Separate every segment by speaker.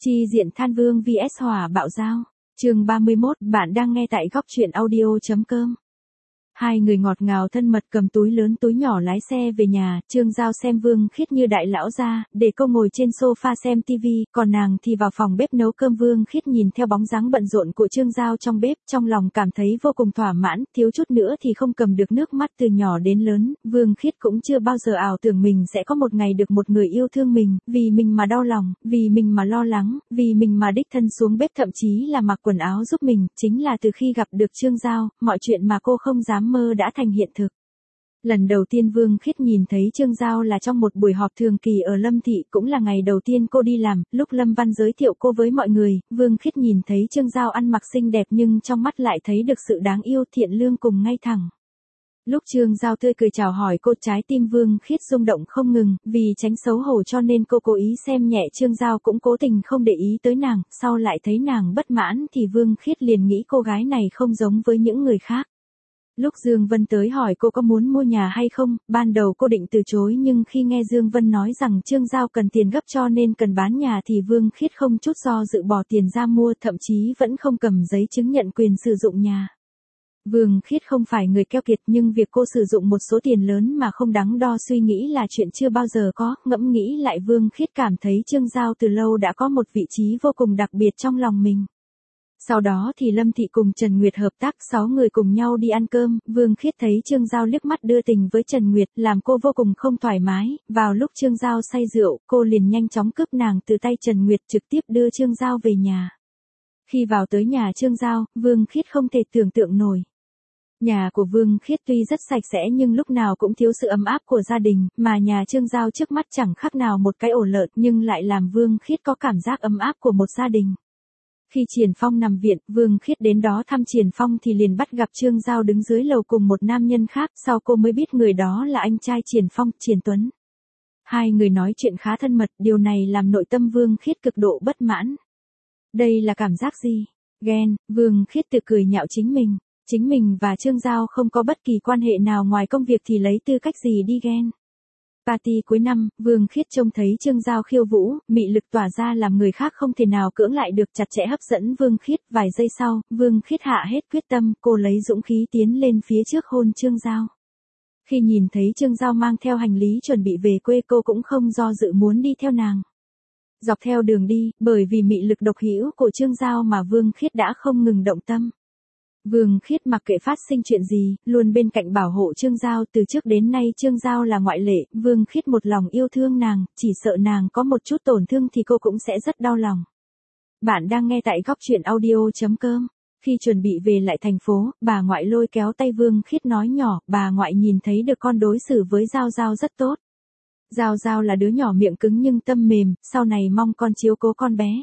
Speaker 1: Chi diện Than Vương vs Hỏa Bạo Dao. Chương 31, bạn đang nghe tại góc truyện audio.com. Hai người ngọt ngào thân mật cầm túi lớn túi nhỏ lái xe về nhà, Trương Giao xem Vương Khiết như đại lão gia, để cô ngồi trên sofa xem tivi, còn nàng thì vào phòng bếp nấu cơm. Vương Khiết nhìn theo bóng dáng bận rộn của Trương Giao trong bếp, trong lòng cảm thấy vô cùng thỏa mãn, thiếu chút nữa thì không cầm được nước mắt. Từ nhỏ đến lớn, Vương Khiết cũng chưa bao giờ ảo tưởng mình sẽ có một ngày được một người yêu thương mình, vì mình mà đau lòng, vì mình mà lo lắng, vì mình mà đích thân xuống bếp, thậm chí là mặc quần áo giúp mình. Chính là từ khi gặp được Trương Giao, mọi chuyện mà cô không dám mơ đã thành hiện thực. Lần đầu tiên Vương Khiết nhìn thấy Trương Giao là trong một buổi họp thường kỳ ở Lâm Thị, cũng là ngày đầu tiên cô đi làm. Lúc Lâm Văn giới thiệu cô với mọi người, Vương Khiết nhìn thấy Trương Giao ăn mặc xinh đẹp nhưng trong mắt lại thấy được sự đáng yêu, thiện lương cùng ngay thẳng. Lúc Trương Giao tươi cười chào hỏi cô, trái tim Vương Khiết rung động không ngừng, vì tránh xấu hổ cho nên cô cố ý xem nhẹ Trương Giao, cũng cố tình không để ý tới nàng. Sau lại thấy nàng bất mãn thì Vương Khiết liền nghĩ cô gái này không giống với những người khác. Lúc Dương Vân tới hỏi cô có muốn mua nhà hay không, ban đầu cô định từ chối, nhưng khi nghe Dương Vân nói rằng Trương Giao cần tiền gấp cho nên cần bán nhà thì Vương Khiết không chút do dự bỏ tiền ra mua, thậm chí vẫn không cầm giấy chứng nhận quyền sử dụng nhà. Vương Khiết không phải người keo kiệt, nhưng việc cô sử dụng một số tiền lớn mà không đắn đo suy nghĩ là chuyện chưa bao giờ có. Ngẫm nghĩ lại, Vương Khiết cảm thấy Trương Giao từ lâu đã có một vị trí vô cùng đặc biệt trong lòng mình. Sau đó thì Lâm Thị cùng Trần Nguyệt hợp tác, 6 người cùng nhau đi ăn cơm. Vương Khiết thấy Trương Giao liếc mắt đưa tình với Trần Nguyệt, làm cô vô cùng không thoải mái. Vào lúc Trương Giao say rượu, cô liền nhanh chóng cướp nàng từ tay Trần Nguyệt, trực tiếp đưa Trương Giao về nhà. Khi vào tới nhà Trương Giao, Vương Khiết không thể tưởng tượng nổi. Nhà của Vương Khiết tuy rất sạch sẽ nhưng lúc nào cũng thiếu sự ấm áp của gia đình, mà nhà Trương Giao trước mắt chẳng khác nào một cái ổ lợn, nhưng lại làm Vương Khiết có cảm giác ấm áp của một gia đình. Khi Triển Phong nằm viện, Vương Khiết đến đó thăm Triển Phong thì liền bắt gặp Trương Giao đứng dưới lầu cùng một nam nhân khác, sau cô mới biết người đó là anh trai Triển Phong, Triển Tuấn. Hai người nói chuyện khá thân mật, điều này làm nội tâm Vương Khiết cực độ bất mãn. Đây là cảm giác gì? Ghen. Vương Khiết tự cười nhạo chính mình. Chính mình và Trương Giao không có bất kỳ quan hệ nào ngoài công việc thì lấy tư cách gì đi ghen. Party cuối năm, Vương Khiết trông thấy Trương Giao khiêu vũ, mị lực tỏa ra làm người khác không thể nào cưỡng lại được, chặt chẽ hấp dẫn Vương Khiết. Vài giây sau, Vương Khiết hạ hết quyết tâm, cô lấy dũng khí tiến lên phía trước hôn Trương Giao. Khi nhìn thấy Trương Giao mang theo hành lý chuẩn bị về quê, cô cũng không do dự muốn đi theo nàng. Dọc theo đường đi, bởi vì mị lực độc hữu của Trương Giao mà Vương Khiết đã không ngừng động tâm. Vương Khiết mặc kệ phát sinh chuyện gì, luôn bên cạnh bảo hộ Trương Giao. Từ trước đến nay Trương Giao là ngoại lệ, Vương Khiết một lòng yêu thương nàng, chỉ sợ nàng có một chút tổn thương thì cô cũng sẽ rất đau lòng. Bạn đang nghe tại góc truyện audio.com. Khi chuẩn bị về lại thành phố, bà ngoại lôi kéo tay Vương Khiết nói nhỏ, bà ngoại nhìn thấy được con đối xử với Giao Giao rất tốt. Giao Giao là đứa nhỏ miệng cứng nhưng tâm mềm, sau này mong con chiếu cố con bé.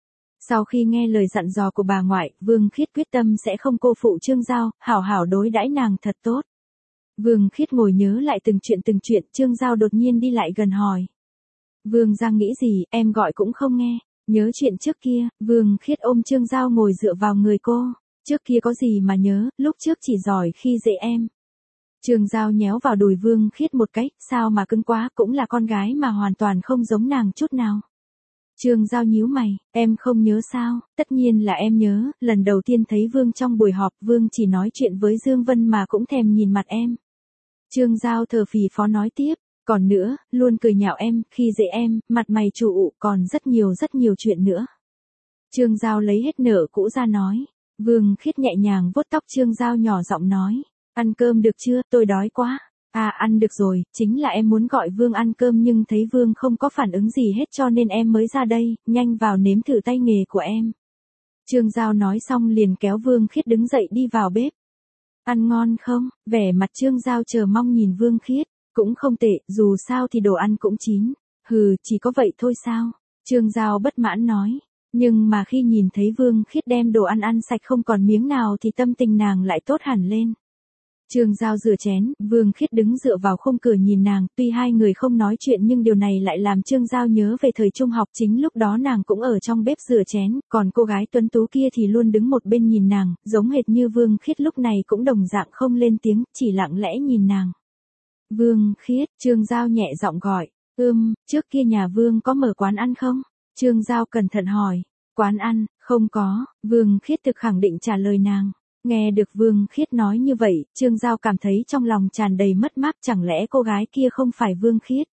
Speaker 1: Sau khi nghe lời dặn dò của bà ngoại, Vương Khiết quyết tâm sẽ không cô phụ Trương Giao, hảo hảo đối đãi nàng thật tốt. Vương Khiết ngồi nhớ lại từng chuyện, Trương Giao đột nhiên đi lại gần hỏi. Vương Giang nghĩ gì, em gọi cũng không nghe. Nhớ chuyện trước kia, Vương Khiết ôm Trương Giao ngồi dựa vào người cô. Trước kia có gì mà nhớ, lúc trước chỉ giỏi khi dễ em. Trương Giao nhéo vào đùi Vương Khiết một cái, sao mà cứng quá, cũng là con gái mà hoàn toàn không giống nàng chút nào. Trương Giao nhíu mày, em không nhớ sao? Tất nhiên là em nhớ, lần đầu tiên thấy Vương trong buổi họp, Vương chỉ nói chuyện với Dương Vân mà cũng thèm nhìn mặt em. Trương Giao thở phì phò nói tiếp, còn nữa, luôn cười nhạo em, khi dễ em, mặt mày chủ ụ, còn rất nhiều chuyện nữa. Trương Giao lấy hết nợ cũ ra nói. Vương Khiết nhẹ nhàng vuốt tóc Trương Giao, nhỏ giọng nói, ăn cơm được chưa, tôi đói quá. À, ăn được rồi, chính là em muốn gọi Vương ăn cơm nhưng thấy Vương không có phản ứng gì hết cho nên em mới ra đây, nhanh vào nếm thử tay nghề của em. Trương Giao nói xong liền kéo Vương Khiết đứng dậy đi vào bếp. Ăn ngon không? Vẻ mặt Trương Giao chờ mong nhìn Vương Khiết. Cũng không tệ, dù sao thì đồ ăn cũng chín. Hừ, chỉ có vậy thôi sao? Trương Giao bất mãn nói. Nhưng mà khi nhìn thấy Vương Khiết đem đồ ăn ăn sạch không còn miếng nào thì tâm tình nàng lại tốt hẳn lên. Trương Giao rửa chén, Vương Khiết đứng dựa vào khung cửa nhìn nàng, tuy hai người không nói chuyện nhưng điều này lại làm Trương Giao nhớ về thời trung học, chính lúc đó nàng cũng ở trong bếp rửa chén, còn cô gái tuấn tú kia thì luôn đứng một bên nhìn nàng, giống hệt như Vương Khiết lúc này cũng đồng dạng không lên tiếng, chỉ lặng lẽ nhìn nàng. Vương Khiết, Trương Giao nhẹ giọng gọi, trước kia nhà Vương có mở quán ăn không? Trương Giao cẩn thận hỏi. Quán ăn, không có, Vương Khiết thực khẳng định trả lời nàng. Nghe được Vương Khiết nói như vậy, Trương Giao cảm thấy trong lòng tràn đầy mất mát, chẳng lẽ cô gái kia không phải Vương Khiết?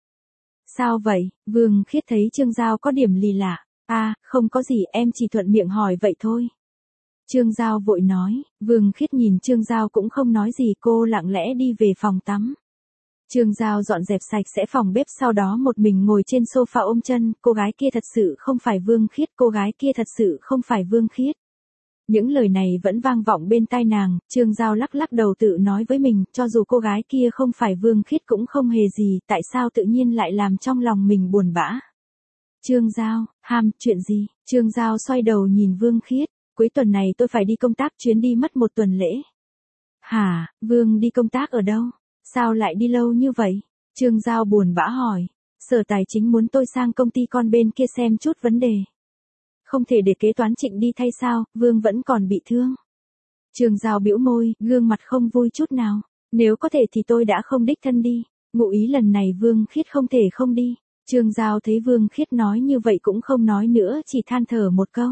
Speaker 1: Sao vậy? Vương Khiết thấy Trương Giao có điểm lì lạ. Không có gì, em chỉ thuận miệng hỏi vậy thôi. Trương Giao vội nói. Vương Khiết nhìn Trương Giao cũng không nói gì, cô lặng lẽ đi về phòng tắm. Trương Giao dọn dẹp sạch sẽ phòng bếp, sau đó một mình ngồi trên sofa ôm chân, cô gái kia thật sự không phải Vương Khiết, cô gái kia thật sự không phải Vương Khiết. Những lời này vẫn vang vọng bên tai nàng, Trương Giao lắc lắc đầu tự nói với mình, cho dù cô gái kia không phải Vương Khiết cũng không hề gì, tại sao tự nhiên lại làm trong lòng mình buồn bã. Trương Giao, chuyện gì? Trương Giao xoay đầu nhìn Vương Khiết, cuối tuần này tôi phải đi công tác, chuyến đi mất 1 tuần lễ. Hả, Vương đi công tác ở đâu? Sao lại đi lâu như vậy? Trương Giao buồn bã hỏi. Sở Tài chính muốn tôi sang công ty con bên kia xem chút vấn đề. Không thể để kế toán Trịnh đi thay sao, Vương vẫn còn bị thương. Trương Giao bĩu môi, gương mặt không vui chút nào. Nếu có thể thì tôi đã không đích thân đi. Ngụ ý lần này Vương Khiết không thể không đi. Trương Giao thấy Vương Khiết nói như vậy cũng không nói nữa, chỉ than thở một câu.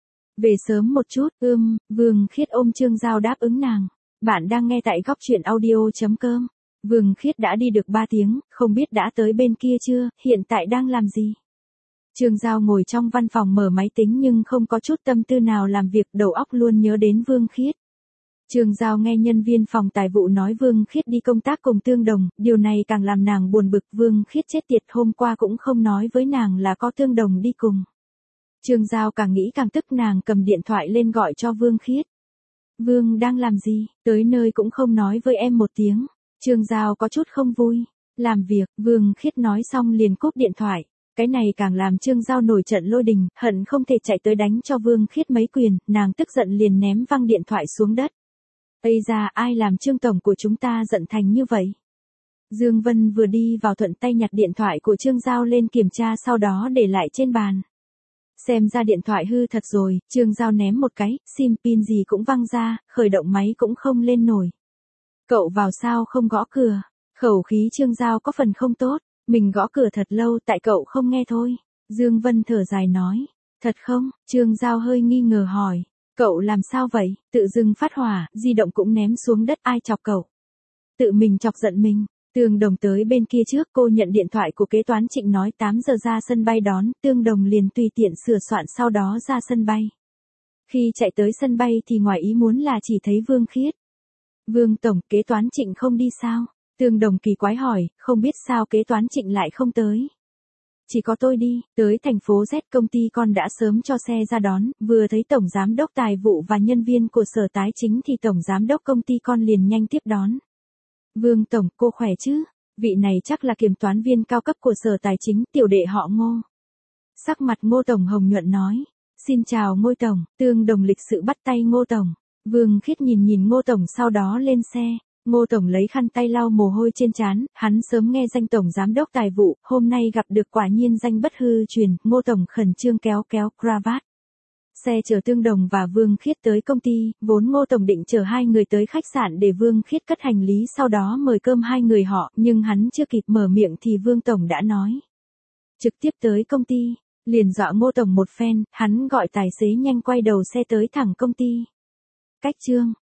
Speaker 1: Về sớm một chút, Vương Khiết ôm Trương Giao đáp ứng nàng. Bạn đang nghe tại Góc Chuyện Audio.com. Vương Khiết đã đi được 3 tiếng, không biết đã tới bên kia chưa, hiện tại đang làm gì? Trương Giao ngồi trong văn phòng mở máy tính nhưng không có chút tâm tư nào làm việc, đầu óc luôn nhớ đến Vương Khiết. Trương Giao nghe nhân viên phòng tài vụ nói Vương Khiết đi công tác cùng Tương Đồng, điều này càng làm nàng buồn bực, Vương Khiết chết tiệt, hôm qua cũng không nói với nàng là có Tương Đồng đi cùng. Trương Giao càng nghĩ càng tức, nàng cầm điện thoại lên gọi cho Vương Khiết. Vương đang làm gì, tới nơi cũng không nói với em một tiếng. Trương Giao có chút không vui. Làm việc, Vương Khiết nói xong liền cúp điện thoại. Cái này càng làm Trương Giao nổi trận lôi đình, hận không thể chạy tới đánh cho Vương Khiết mấy quyền, nàng tức giận liền ném văng điện thoại xuống đất. Ây da, ai làm Trương tổng của chúng ta giận thành như vậy? Dương Vân vừa đi vào thuận tay nhặt điện thoại của Trương Giao lên kiểm tra, sau đó để lại trên bàn. Xem ra điện thoại hư thật rồi, Trương Giao ném một cái, sim pin gì cũng văng ra, khởi động máy cũng không lên nổi. Cậu vào sao không gõ cửa? Khẩu khí Trương Giao có phần không tốt, mình gõ cửa thật lâu tại cậu không nghe thôi. Dương Vân thở dài nói, thật không? Trương Giao hơi nghi ngờ hỏi, cậu làm sao vậy? Tự dưng phát hỏa, di động cũng ném xuống đất, ai chọc cậu? Tự mình chọc giận mình. Tương Đồng tới bên kia trước, cô nhận điện thoại của kế toán Trịnh nói 8 giờ ra sân bay đón, Tương Đồng liền tùy tiện sửa soạn sau đó ra sân bay. Khi chạy tới sân bay thì ngoài ý muốn là chỉ thấy Vương Khiết. Vương tổng, kế toán Trịnh không đi sao? Tương Đồng kỳ quái hỏi, không biết sao kế toán Trịnh lại không tới. Chỉ có tôi đi, tới thành phố Z, công ty con đã sớm cho xe ra đón, vừa thấy tổng giám đốc tài vụ và nhân viên của sở tài chính thì tổng giám đốc công ty con liền nhanh tiếp đón. Vương tổng, cô khỏe chứ? Vị này chắc là kiểm toán viên cao cấp của sở tài chính, tiểu đệ họ Ngô. Sắc mặt Ngô tổng hồng nhuận nói, xin chào Ngô tổng. Tương Đồng lịch sự bắt tay Ngô tổng. Vương Khiết nhìn Ngô tổng sau đó lên xe. Ngô tổng lấy khăn tay lau mồ hôi trên trán, hắn sớm nghe danh tổng giám đốc tài vụ, hôm nay gặp được quả nhiên danh bất hư truyền. Ngô tổng khẩn trương kéo cravat. Xe chở Tương Đồng và Vương Khiết tới công ty, vốn Ngô tổng định chở 2 người tới khách sạn để Vương Khiết cất hành lý, sau đó mời cơm 2 người họ, nhưng hắn chưa kịp mở miệng thì Vương tổng đã nói trực tiếp tới công ty, liền dọa Ngô tổng một phen, hắn gọi tài xế nhanh quay đầu xe tới thẳng công ty. Cách Trương